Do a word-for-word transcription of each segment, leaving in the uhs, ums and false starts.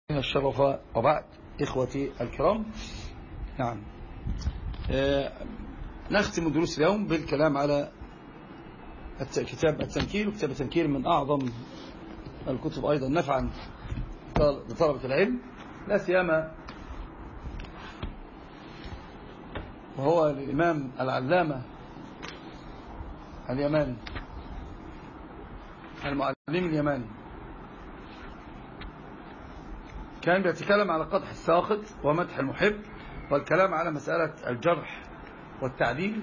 الشرف وبعد إخوتي الكرام. نعم آه نختم دروس اليوم بالكلام على كتاب التنكير. وكتاب التنكير من أعظم الكتب أيضا نفعا لطلبة العلم، لا سيما وهو للإمام العلامة اليماني المعلم اليماني. كان بيتكلم على قدح الساخط ومدح المحب والكلام على مسألة الجرح والتعديل.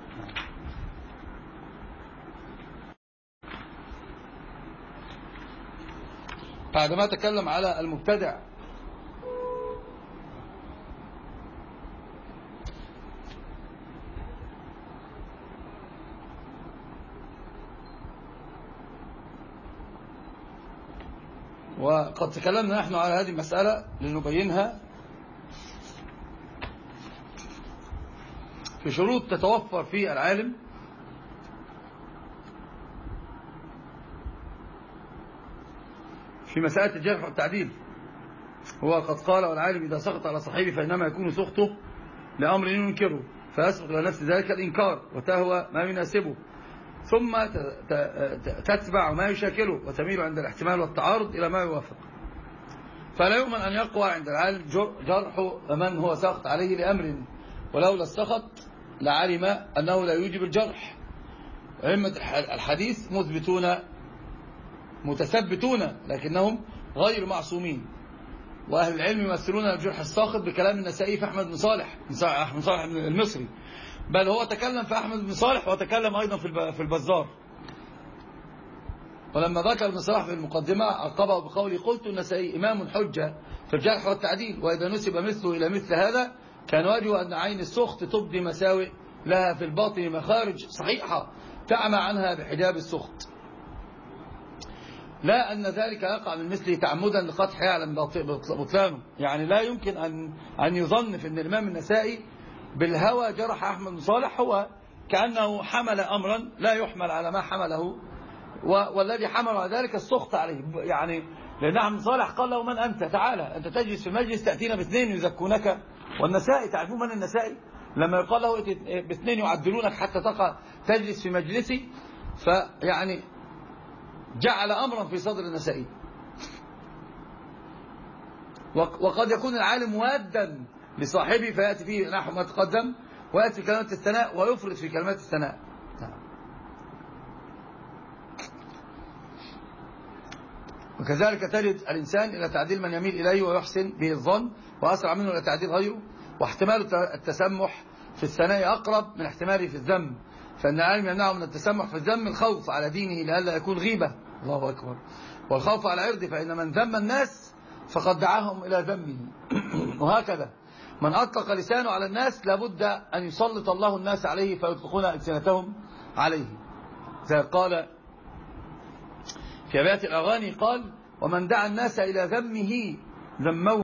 بعدما تكلم على المبتدع وقد تكلمنا نحن على هذه المسألة لنبينها في شروط تتوفر في العالم في مسألة الجرح والتعديل. هو قد قال: والعالم إذا سقط على صاحبه فإنما يكون سقطه لأمر ينكره فيسبق إلى نفس ذلك الإنكار وتهوى ما يناسبه ثم تتبع ما يشاكله وتميل عند الاحتمال والتعارض إلى ما يوافق. فلا يؤمن أن يقوى عند العالم جرح من هو ساقط عليه لأمر، ولولا السخط لعلم أنه لا يوجب الجرح. أئمة الحديث مثبتون متثبتون لكنهم غير معصومين، وأهل العلم يمثلون الجرح الساقط بكلام النسائي في أحمد بن صالح أحمد بن صالح المصري، بل هو تكلم في أحمد بن صالح وتكلم أيضا في البزار. ولما ذكر ابن صلاح في المقدمة عقبه بقوله: قلت النسائي إمام حجة في الجرح والتعديل، وإذا نسب مثله إلى مثل هذا كان واجب أن عين السخط تبدي مساوئ لها في الباطن مخارج صحيحة تعمى عنها بحجاب السخط، لا أن ذلك يقع من مثله تعمدا لقدح يعلم بطلانه. يعني لا يمكن أن أن يظن في أن الإمام النسائي بالهوى جرح أحمد بن صالح، هو كأنه حمل أمرا لا يحمل على ما حمله، والذي حمل على ذلك السخط عليه. يعني لأن أحمد بن صالح قال له: من أنت؟ تعالى أنت تجلس في المجلس تأتينا باثنين يزكونك. والنسائي تعرفون من النسائي لما يقال له باثنين يعدلونك حتى تقع تجلس في مجلسي، فيعني جعل أمرا في صدر النسائي. وقد يكون العالم وادا لصاحبه فيأتي فيه نحو ما تقدم، ويأتي في كلمات الثناء ويفرط في كلمات الثناء. وكذلك تجد الإنسان إلى تعديل من يميل إليه ويحسن به الظن، وأسرع منه إلى تعديل غيره. واحتمال التسمح في الثناء أقرب من احتماله في الذم، فإن العالم يمنعه من التسمح في الذم الخوف على دينه لئلا يكون غيبة، الله أكبر، والخوف على عرضه، فإن من ذم الناس فقد دعاهم إلى ذمه. وهكذا من أطلق لسانه على الناس لابد أن يسلط الله الناس عليه فيطلقون ألسنتهم عليه. زي قال في أبيات الأغاني قال: ومن دعا الناس إلى ذمه ذموه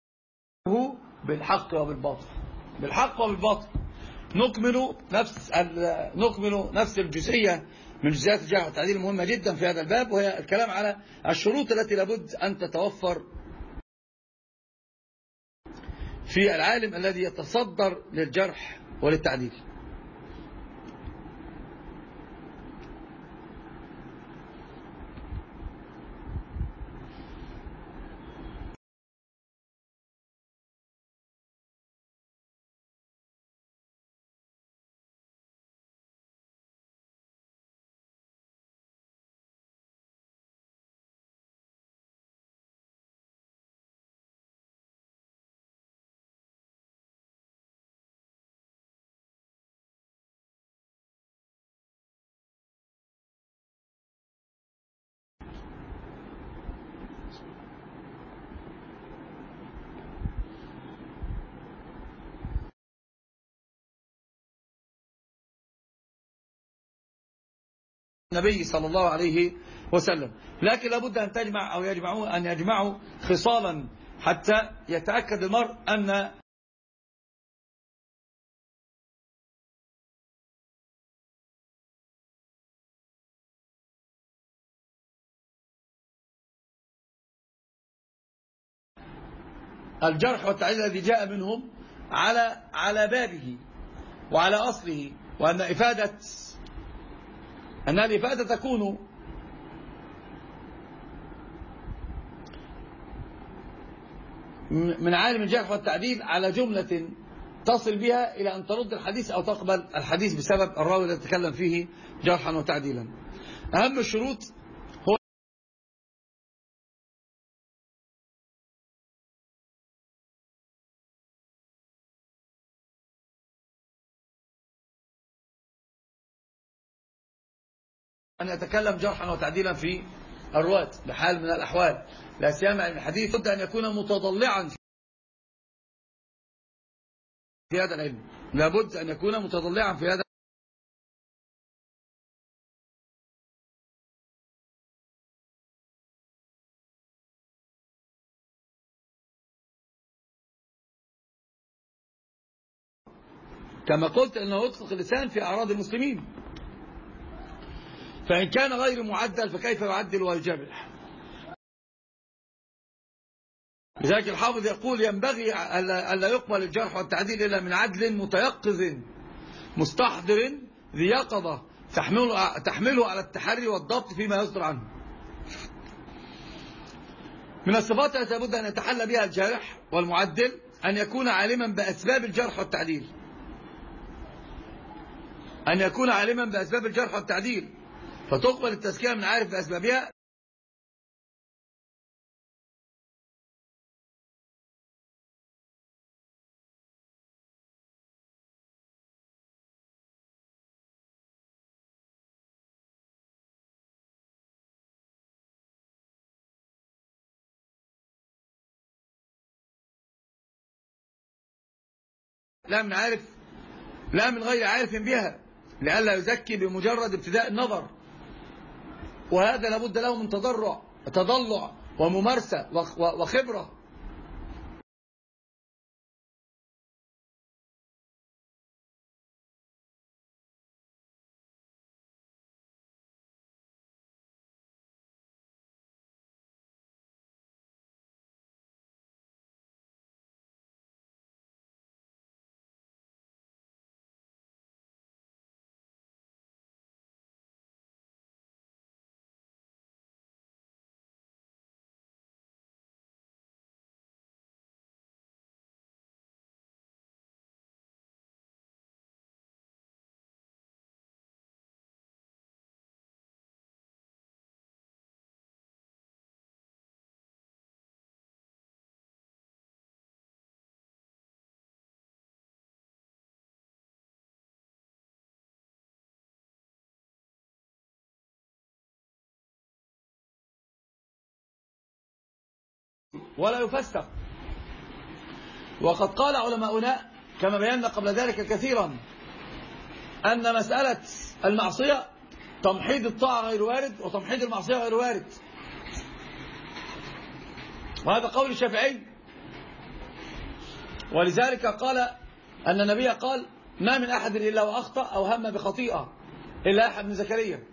بالحق وبالباطل. بالحق وبالباطل. نكمل نفس نكمل نفس الجزئية من جزئيات الجرح والتعديل المهمة جدا في هذا الباب، وهي الكلام على الشروط التي لابد أن تتوفر في العالم الذي يتصدر للجرح وللتعديل. النبي صلى الله عليه وسلم، لكن لابد أن تجمع أو يجمعوا أن يجمعوا خصالا حتى يتأكد المرء أن الجرح والتعديل الذي جاء منهم على على بابه وعلى أصله، وأن إفادة أن الإفادة تكون من عالم الجرح والتعديل على جملة تصل بها إلى أن ترد الحديث أو تقبل الحديث بسبب الراوي الذي تكلم فيه جرحا وتعديلا. أهم الشروط هو أن يتكلم جرحا وتعديلا في الرواة بحال من الأحوال، لا سيما أن الحديث بد أن يكون متضلعا في هذا العلم، لابد أن يكون متضلعا في هذا. كما قلت أنه يطلق اللسان في أعراض المسلمين، فإن كان غير معدل فكيف يعدل ويجرح؟ لذلك الحافظ يقول ينبغي ألا يقبل الجرح والتعديل إلا من عدل متيقظ مستحضر ذي يقظة تحمله, تحمله على التحري والضبط فيما يصدر عنه. من الصفات التي لابد أن يتحلى بها الجارح والمعدل أن يكون عالما بأسباب الجرح والتعديل، أن يكون عالما بأسباب الجرح والتعديل فتقبل التزكية من عارف بأسبابها. لا من عارف لا من غير عارف بها، لئلا يزكي بمجرد ابتداء النظر، وهذا لابد له من تضرع تضلع وممارسة وخبرة. ولا يفسق. وقد قال علماؤنا كما بينا قبل ذلك كثيرا أن مسألة المعصية تمحيض الطاعة غير وارد وتمحيض المعصية غير وارد، وهذا قول الشافعي. ولذلك قال أن النبي قال ما من أحد إلا وأخطأ أو هم بخطيئة إلا أحد من زكريا.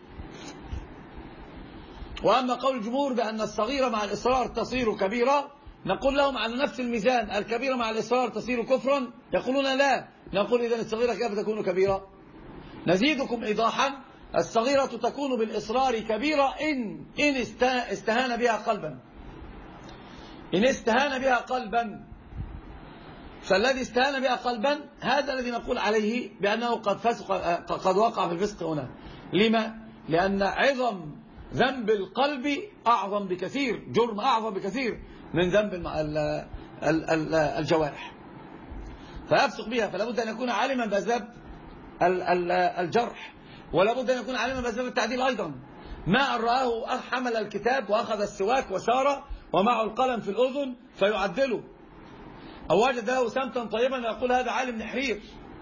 وأما قول الجمهور بأن الصغيرة مع الإصرار تصير كبيرة، نقول لهم على نفس الميزان الكبيرة مع الإصرار تصير كفرا، يقولون لا، نقول إذن الصغيرة كيف تكون كبيرة؟ نزيدكم إيضاحا، الصغيرة تكون بالإصرار كبيرة إن إن استهان بها قلبا، إن استهان بها قلبا. فالذي استهان بها قلبا هذا الذي نقول عليه بأنه قد فسق، قد وقع في الفسق هنا. لما؟ لأن عظم ذنب القلب أعظم بكثير، جرم أعظم بكثير من ذنب الجوارح، فيفسق بها. فلا بد أن يكون عالما بأسباب الجرح، ولا بد أن يكون عالما بأسباب التعديل أيضا. ما أن رآه حمل الكتاب وأخذ السواك وسار ومعه القلم في الأذن فيعدله، أو وجد له سمتا طيبا يقول هذا عالم نحرير،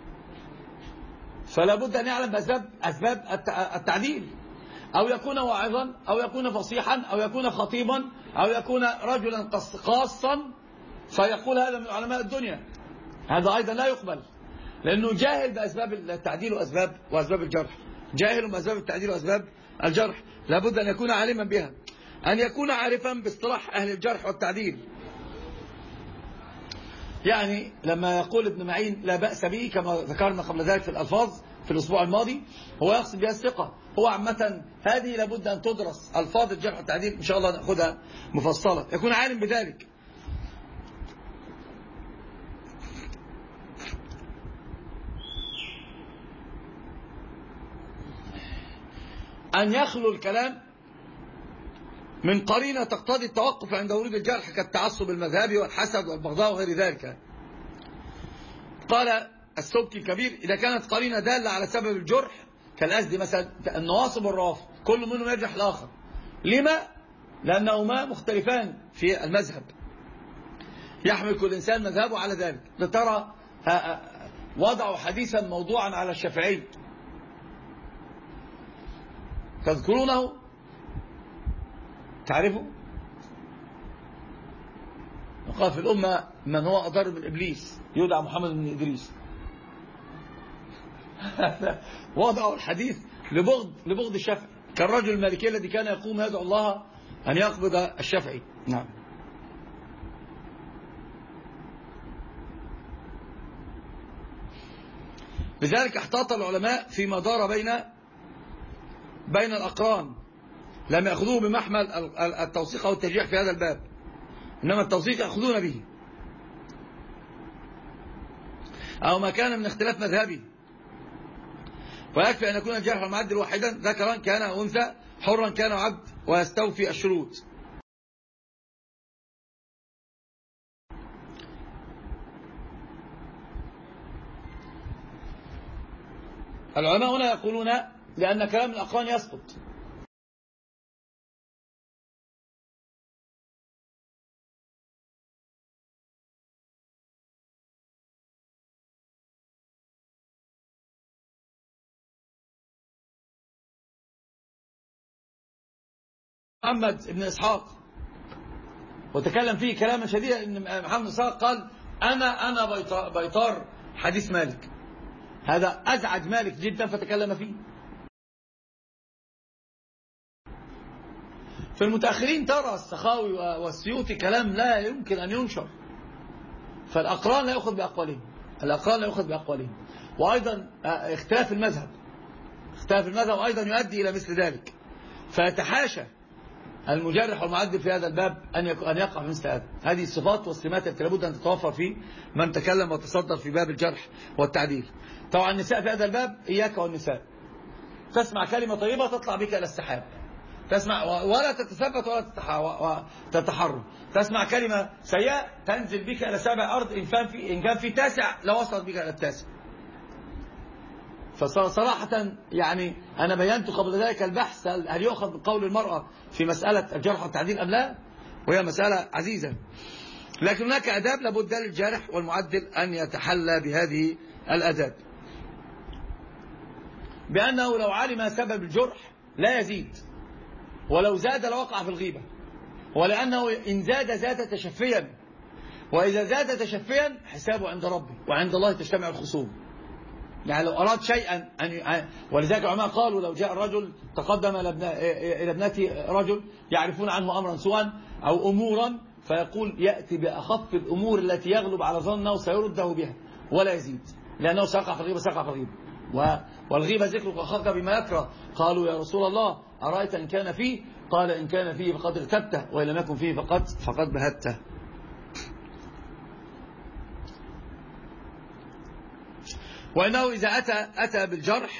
فلا بد أن يعلم بأسباب أسباب التعديل، أو يكون واعظا أو يكون فصيحا أو يكون خطيبا أو يكون رجلا خاصا فيقول هذا من علماء الدنيا، هذا أيضا لا يقبل، لأنه جاهل بأسباب التعديل وأسباب وأسباب الجرح، جاهل بأسباب التعديل وأسباب الجرح، لابد أن يكون عالما بها، أن يكون عارفا باصطلاح أهل الجرح والتعديل، يعني لما يقول ابن معين لا بأس به كما ذكرنا قبل ذلك في الألفاظ في الأسبوع الماضي، هو يقصد بها الثقة. هو عامة هذه لابد أن تدرس، ألفاظ الجرح والتعديل إن شاء الله نأخذها مفصلة، يكون عالم بذلك. أن يخلو الكلام من قرينة تقتضي التوقف عند ورود الجرح كالتعصب المذهبي والحسد والبغضاء وغير ذلك. قال السبكي الكبير: إذا كانت قرينة دالة على سبب الجرح كالأسد مثلا، النواصب والروافض كل منهم يجرح الآخر. لما؟ لأنهما مختلفان في المذهب، يحمل كل إنسان مذهبه على ذلك. لترى وضعوا حديثا موضوعا على الشافعي، تذكرونه؟ تعرفوا؟ وقال في الأمة من هو أضر من إبليس يدعى محمد بن إدريس. وضعوا الحديث لبغض لبغض الشافعي، كالرجل المالكي الذي كان يقوم يدعو الله أن يقبض الشافعي. نعم. لذلك احتاط العلماء فيما دار بين بين الأقران، لم يأخذوه بمحمل التوثيق أو الترجيح في هذا الباب، إنما التوثيق يأخذون به، أو ما كان من اختلاف مذهبي. ويكفي أن يكون الجرح والمعدل واحدا، ذكرا كان أو أنثى، حرا كان أو عبد، ويستوفي الشروط. العلماء هنا يقولون لأن كلام الأقران يسقط. محمد بن إسحاق وتكلم فيه كلاما شديدا، ان محمد بن إسحاق قال أنا أنا بيطار حديث مالك، هذا أزعج مالك جدا فتكلم فيه. في المتأخرين ترى السخاوي والسيوطي كلام لا يمكن أن ينشر، فالأقران لا يأخذ بأقوالهم، الأقران لا يأخذ بأقوالهم. وأيضا اختلاف المذهب، اختلاف المذهب أيضا يؤدي إلى مثل ذلك، فيتحاشى المجرح والمعدل في هذا الباب أن أن يقع في مثل هذا. هذه الصفات والسمات التي لابد أن تتوفر في من تكلم وتصدر في باب الجرح والتعديل. طبعا النساء في هذا الباب إياك والنساء، تسمع كلمة طيبة تطلع بك إلى السحاب، تسمع ولا تتثبت ولا تتحرر، تسمع كلمة سيئة تنزل بك إلى سابع أرض، إن كان في إن كان في تاسع لوصلت بك إلى التاسع. فصراحة يعني أنا بينت قبل ذلك البحث هل يؤخذ بقول المرأة في مسألة الجرح والتعديل أم لا، وهي مسألة عزيزة. لكن هناك أداب لابد للجارح والمعدل أن يتحلى بهذه الأداب، بأنه لو علم سبب الجرح لا يزيد، ولو زاد لوقع في الغيبة، ولأنه إن زاد زاد تشفيا، وإذا زاد تشفيا حسابه عند ربه، وعند الله تجتمع الخصوم. يعني لو أراد شيئا أن، ولذلك العلماء قالوا لو جاء الرجل تقدم إلى ابنته رجل يعرفون عنه أمرا سوءا أو أمورا، فيقول يأتي بأخف الأمور التي يغلب على ظنه سيرده بها ولا يزيد، لأنه سيقع في الغيبة سيقع في الغيبة. والغيبة ذكرك أخاك بما يكره. قالوا يا رسول الله أرأيت إن كان فيه؟ قال إن كان فيه فقد اغتبته، وإن لم يكن فيه فقد فقد بهته. وإنه إذا أتى أتى بالجرح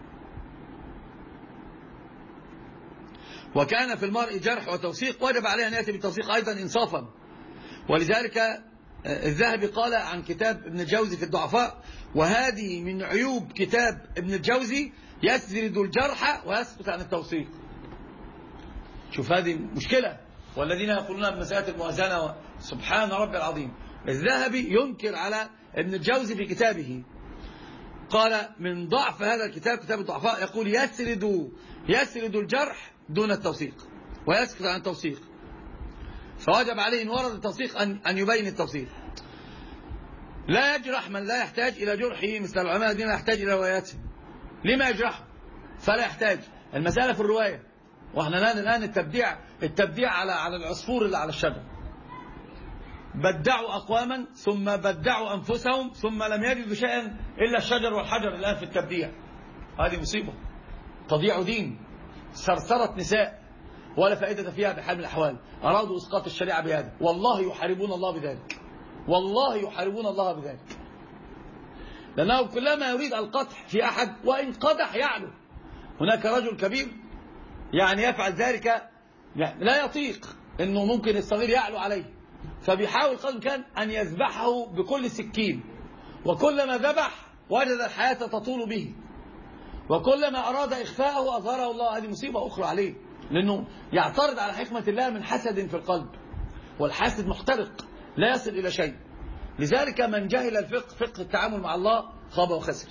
وكان في المرء جرح وتوثيق وجب عليه أن يأتي بالتوثيق أيضا إنصافا. ولذلك الذهبي قال عن كتاب ابن الجوزي في الضعفاء: وهذه من عيوب كتاب ابن الجوزي يسرد الجرح ويسكت عن التوثيق. شوف هذه مشكلة. والذين يقولون بمسألة الموازنة، سبحان ربي العظيم، الذهبي ينكر على ابن الجوزي في كتابه، قال من ضعف هذا الكتاب كتاب الضعفاء، يقول يسرد يسرد الجرح دون التوثيق ويسكت عن التوثيق، فوجب عليه إن ورد التوثيق أن أن يبين التوثيق. لا يجرح من لا يحتاج إلى جرحه، مثل العلماء الذين يحتاج إلى رواياته. لما يجرحه؟ فلا يحتاج، المسألة في الرواية. واحنا الآن الآن التبديع التبديع على على العصفور اللي على الشجر. بدعوا أقواما ثم بدعوا أنفسهم ثم لم يجدوا شيئا إلا الشجر والحجر الآن في التبديع. هذه مصيبة، تضيع دين، سرسرة نساء، ولا فائدة فيها بحال من الأحوال. أرادوا إسقاط الشريعة بهذا، والله يحاربون الله بذلك، والله يحاربون الله بذلك، لأنه كلما يريد القدح في أحد وإن قدح يعلو. هناك رجل كبير يعني يفعل ذلك، يعني لا يطيق أنه ممكن الصغير يعلو عليه، فبيحاول قدر كان أن يذبحه بكل سكين، وكلما ذبح وجد الحياة تطول به، وكلما أراد إخفاءه أظهره الله. هذه مصيبة أخرى عليه، لأنه يعترض على حكمة الله من حسد في القلب، والحاسد محترق لا يصل إلى شيء. لذلك من جهل الفقه، فقه التعامل مع الله، خاب وخسر.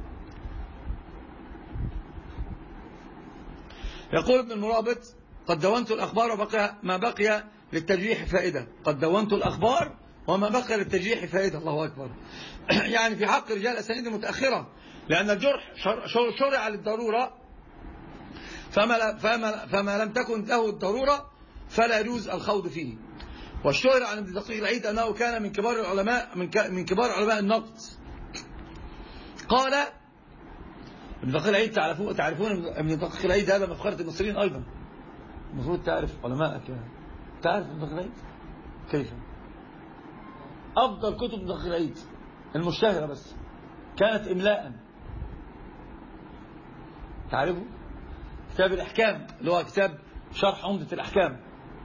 يقول ابن المرابط: قد دونت الأخبار وبقي ما بقي للتجريح فائدة. قد دونت الأخبار وما بقي للتجريح فائدة. الله أكبر. يعني في حق رجال الأسانيد المتأخرة، لأن الجرح شرع للضرورة، فما, فما, فما لم تكن له الضرورة فلا يجوز الخوض فيه. والشهر عن ابن دقيق العيد أنه كان من كبار العلماء من, من كبار علماء النقد. قال ابن دقيق العيد، تعرفون تعرفون ابن دقيق العيد هذا مفخرة المصريين أيضا، المفروض تعرف علماءك يعني. تعرف ابن دقيق العيد كيف؟ أفضل كتب ابن دقيق العيد المشتهرة بس كانت إملاء. تعرفوا كتاب الأحكام اللي هو كتاب شرح عمدة الأحكام،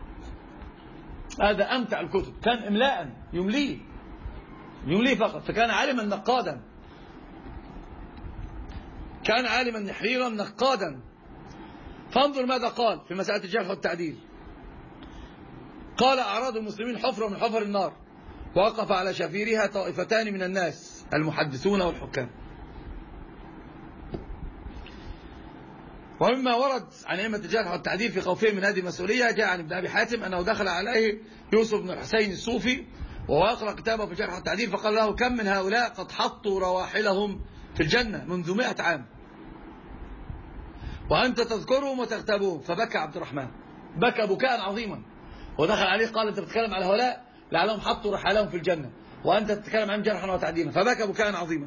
هذا أمتع الكتب، كان إملاء يمليه يمليه فقط. فكان عالما نقادا، كان عالما نحريرا نقادا. فانظر ماذا قال في مسألة الجرح والتعديل. قال: أعراض المسلمين حفرة من حفر النار، ووقف على شفيرها طائفتان من الناس، المحدثون والحكام. ومما ورد عن أئمة الجرح والتعديل في خوفهم من هذه المسؤولية، جاء عن ابن أبي حاتم أنه دخل عليه يوسف بن الحسين الصوفي وهو يقرأ كتابه في الجرح والتعديل، فقال له: كم من هؤلاء قد حطوا رواحلهم في الجنة منذ مئة عام وأنت تذكرهم وتغتابهم. فبكى عبد الرحمن، بكى بكاء عظيما، ودخل عليه قال: أنت بتتكلم على هؤلاء لعلهم حطوا رحالهم في الجنة وأنت تتكلم عن جرحا وتعديلا. فبكى بكاء عظيما.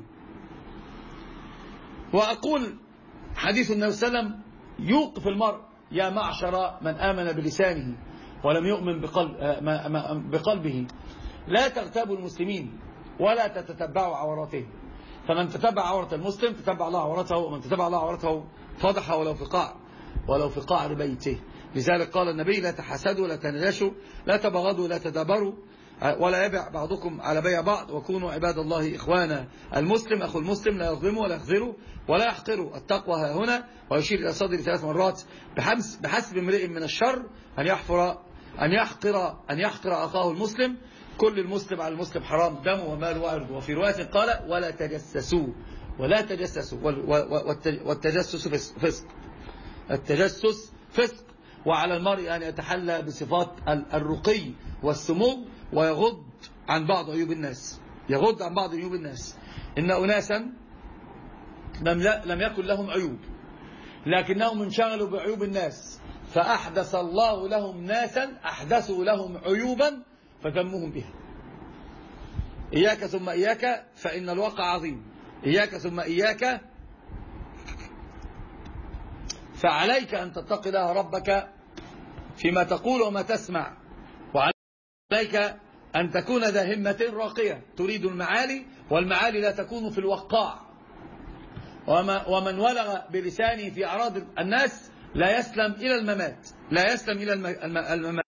وأقول حديث النبي صلى الله عليه وسلم يوقف المرء: يا معشر من آمن بلسانه ولم يؤمن بقلب بقلبه لا تغتابوا المسلمين ولا تتتبعوا عوراتهم، فمن تتبع عورة المسلم تتبع الله عورته، ومن تتبع الله عورته فضح ولو في قاع ولو في قعر بيته. لذلك قال النبي: لا تحسدوا، لا تنجشوا، لا تبغضوا، لا تدابروا، ولا يبع بعضكم على بيع بعض، وكونوا عباد الله إخوانا. المسلم أخو المسلم لا يظلمه ولا يخذله ولا يحقره. التقوى ها هنا، ويشير إلى صدره ثلاث مرات: بحسب امرئ من الشر أن يحفر أن يحقر أن يحقر أخاه المسلم. كل المسلم على المسلم حرام دمه وماله وعرضه. وفي رواية قال: ولا تجسسوا ولا تجسسوا، والتجسس فسق، التجسس فسق. وعلى المرء أن يتحلى بصفات الرقي والسمو ويغض عن بعض عيوب الناس، يغض عن بعض عيوب الناس. إن أناسا لم, لم يكن لهم عيوب، لكنهم انشغلوا بعيوب الناس، فأحدث الله لهم ناسا أحدثوا لهم عيوبا فذمهم بها. إياك ثم إياك فإن الواقع عظيم، إياك ثم إياك، فعليك أن تتقي الله ربك فيما تقول وما تسمع، وعليك أن تكون ذا همة راقية تريد المعالي، والمعالي لا تكون في الوقاع. ومن ولغ بلسانه في أعراض الناس لا يسلم إلى الممات، لا يسلم إلى الممات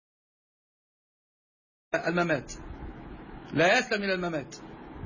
الممات لا يسلم إلى الممات.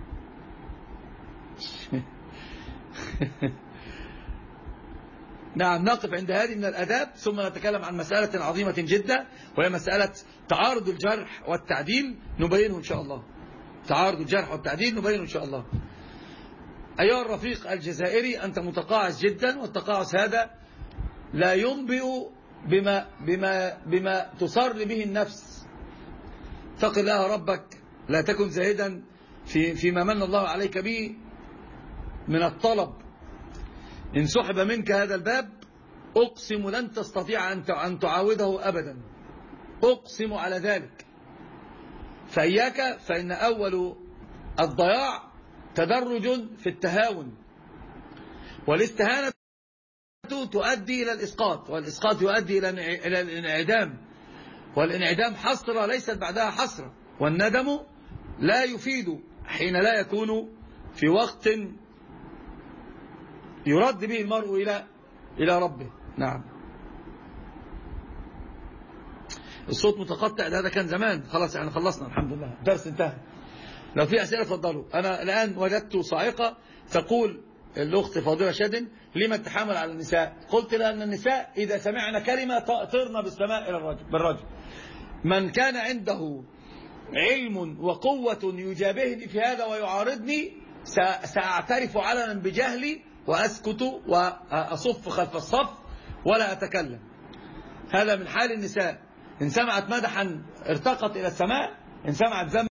نعم، نقف عند هذه من الأداب، ثم نتكلم عن مسألة عظيمة جدا، وهي مسألة تعارض الجرح والتعديل، نبينه إن شاء الله. تعارض الجرح والتعديل نبينه إن شاء الله. أيها الرفيق الجزائري، أنت متقاعس جدا، والتقاعس هذا لا ينبئ بما, بما, بما تصر به النفس. اتق الله ربك، لا تكن زاهدا في فيما من الله عليك به من الطلب. إن سحب منك هذا الباب أقسم لن تستطيع أن تعاوده أبدا، أقسم على ذلك. فإياك، فإن أول الضياع تدرج في التهاون، والاستهانة تؤدي إلى الإسقاط، والإسقاط يؤدي إلى الانعدام، والانعدام حسرة ليست بعدها حسرة، والندم لا يفيد حين لا يكون في وقت يرد به المرء إلى إلى ربه. نعم. الصوت متقطع، هذا كان زمان، خلاص يعني خلصنا الحمد لله، الدرس انتهى. لو في أسئلة فضلوا. أنا الآن وجدت صاعقة تقول الأخت فاضلة شادن: لما التحامل على النساء؟ قلت لأن النساء إذا سمعنا كلمة طرنا بالسماء إلى الرجل بالرجل. من كان عنده علم وقوة يجابهني في هذا ويعارضني سأعترف علنا بجهلي وأسكت وأصف خلف الصف ولا أتكلم. هذا من حال النساء، إن سمعت مدحا ارتقت إلى السماء، إن سمعت ذما